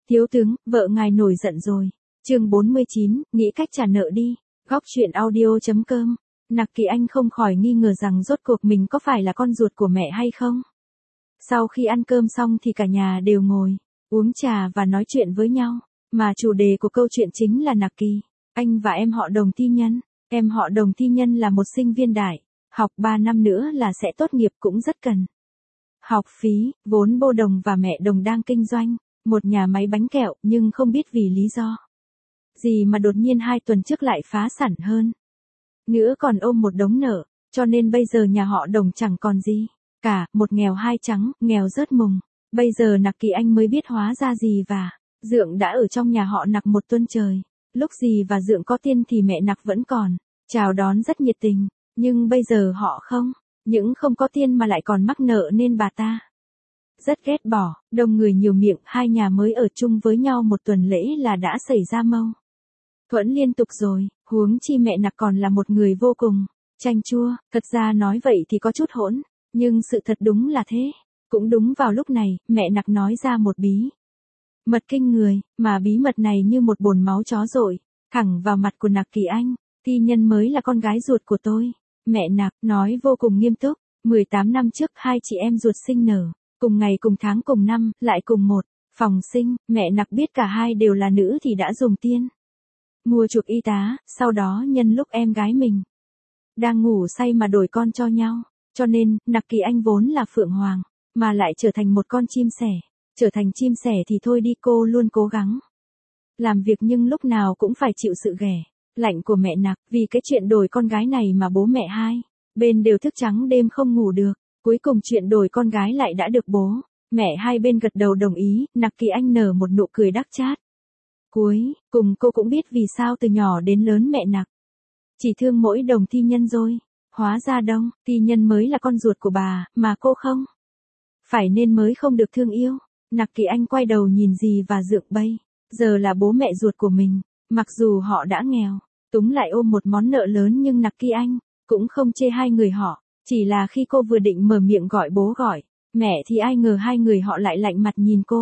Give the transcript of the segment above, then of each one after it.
Thiếu tướng, vợ ngài nổi giận rồi. Chương 49, nghĩ cách trả nợ đi. Góc truyện audio.com. Nặc Kỳ Anh không khỏi nghi ngờ rằng rốt cuộc mình có phải là con ruột của mẹ hay không. Sau khi ăn cơm xong thì cả nhà đều ngồi, uống trà và nói chuyện với nhau. Mà chủ đề của câu chuyện chính là Nặc Kỳ Anh và em họ Đồng Thi Nhân. Em họ Đồng Thi Nhân là một sinh viên đại học 3 năm nữa là sẽ tốt nghiệp, cũng rất cần học phí, vốn bố Đồng và mẹ Đồng đang kinh doanh một nhà máy bánh kẹo, nhưng không biết vì lý do gì mà đột nhiên 2 tuần trước lại phá sản, hơn nữa còn ôm một đống nợ, cho nên bây giờ nhà họ Đồng chẳng còn gì cả, một nghèo hai trắng, nghèo rớt mùng. Bây giờ Nặc Kỳ Anh mới biết hóa ra Dì và Dượng đã ở trong nhà họ Nặc một tuần trời. Lúc Dì và Dượng có tiền thì mẹ Nặc vẫn còn chào đón rất nhiệt tình, nhưng bây giờ họ không những không có tiền mà lại còn mắc nợ nên bà ta rất ghét bỏ. Đông người nhiều miệng, hai nhà mới ở chung với nhau một tuần lễ là đã xảy ra mâu thuẫn liên tục rồi, huống chi mẹ Nặc còn là một người vô cùng chanh chua. Thật ra nói vậy thì có chút hỗn, nhưng sự thật đúng là thế. Cũng đúng vào lúc này, mẹ Nặc nói ra một bí mật kinh người, mà bí mật này như một bồn máu chó dội thẳng vào mặt của Nặc Kỳ Anh. Thi Nhân mới là con gái ruột của tôi, mẹ Nặc nói vô cùng nghiêm túc. 18 năm trước hai chị em ruột sinh nở cùng ngày cùng tháng cùng năm, lại cùng một phòng sinh. Mẹ Nặc biết cả hai đều là nữ thì đã dùng tiền mua chuộc y tá, sau đó nhân lúc em gái mình đang ngủ say mà đổi con cho nhau. Cho nên, Nặc Kỳ Anh vốn là phượng hoàng, mà lại trở thành một con chim sẻ. Trở thành chim sẻ thì thôi đi, cô luôn cố gắng làm việc nhưng lúc nào cũng phải chịu sự ghẻ lạnh của mẹ Nặc. Vì cái chuyện đổi con gái này mà bố mẹ hai bên đều thức trắng đêm không ngủ được. Cuối cùng chuyện đổi con gái lại đã được bố mẹ hai bên gật đầu đồng ý. Nặc Kỳ Anh nở một nụ cười đắc chát. Cuối cùng cô cũng biết vì sao từ nhỏ đến lớn mẹ Nặc chỉ thương mỗi Đồng Thi Nhân rồi. Hóa ra Đồng Thi Nhân mới là con ruột của bà, mà cô không phải nên mới không được thương yêu. Nặc Kỳ Anh quay đầu nhìn Dì và Dượng bây giờ là bố mẹ ruột của mình. Mặc dù họ đã nghèo túng lại ôm một món nợ lớn, nhưng Nặc Kỳ Anh cũng không chê hai người họ. Chỉ là khi cô vừa định mở miệng gọi bố gọi mẹ thì ai ngờ hai người họ lại lạnh mặt nhìn cô.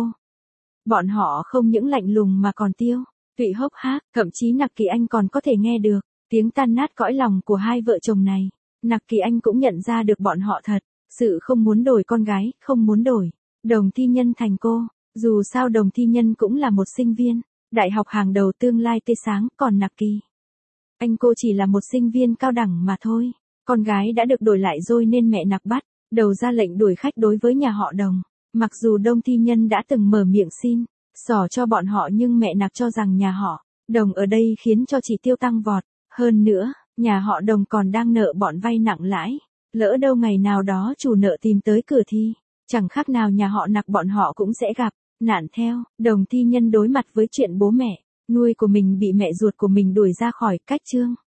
Bọn họ không những lạnh lùng mà còn tiêu tụy hốc hác, thậm chí Nặc Kỳ Anh còn có thể nghe được tiếng tan nát cõi lòng của hai vợ chồng này. Nặc Kỳ Anh cũng nhận ra được bọn họ thật sự không muốn đổi con gái, không muốn đổi Đồng Thi Nhân thành cô. Dù sao Đồng Thi Nhân cũng là một sinh viên đại học hàng đầu, tương lai tươi sáng, còn Nặc Kỳ Anh cô chỉ là một sinh viên cao đẳng mà thôi. Con gái đã được đổi lại rồi nên mẹ Nặc bắt đầu ra lệnh đuổi khách đối với nhà họ Đồng. Mặc dù Đồng Thi Nhân đã từng mở miệng xin xỏ cho bọn họ, nhưng mẹ Nặc cho rằng nhà họ Đồng ở đây khiến cho chỉ tiêu tăng vọt. Hơn nữa, nhà họ Đồng còn đang nợ bọn vay nặng lãi. Lỡ đâu ngày nào đó chủ nợ tìm tới cửa thì chẳng khác nào nhà họ Nặc bọn họ cũng sẽ gặp nạn theo. Đồng Thi Nhân đối mặt với chuyện bố mẹ nuôi của mình bị mẹ ruột của mình đuổi ra khỏi cách chương